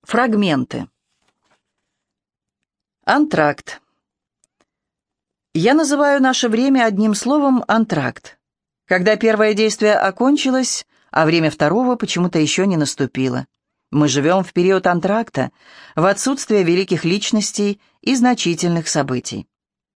Фрагменты. Антракт. Я называю наше время одним словом «антракт». Когда первое действие окончилось, а время второго почему-то еще не наступило. Мы живем в период антракта, в отсутствие великих личностей и значительных событий.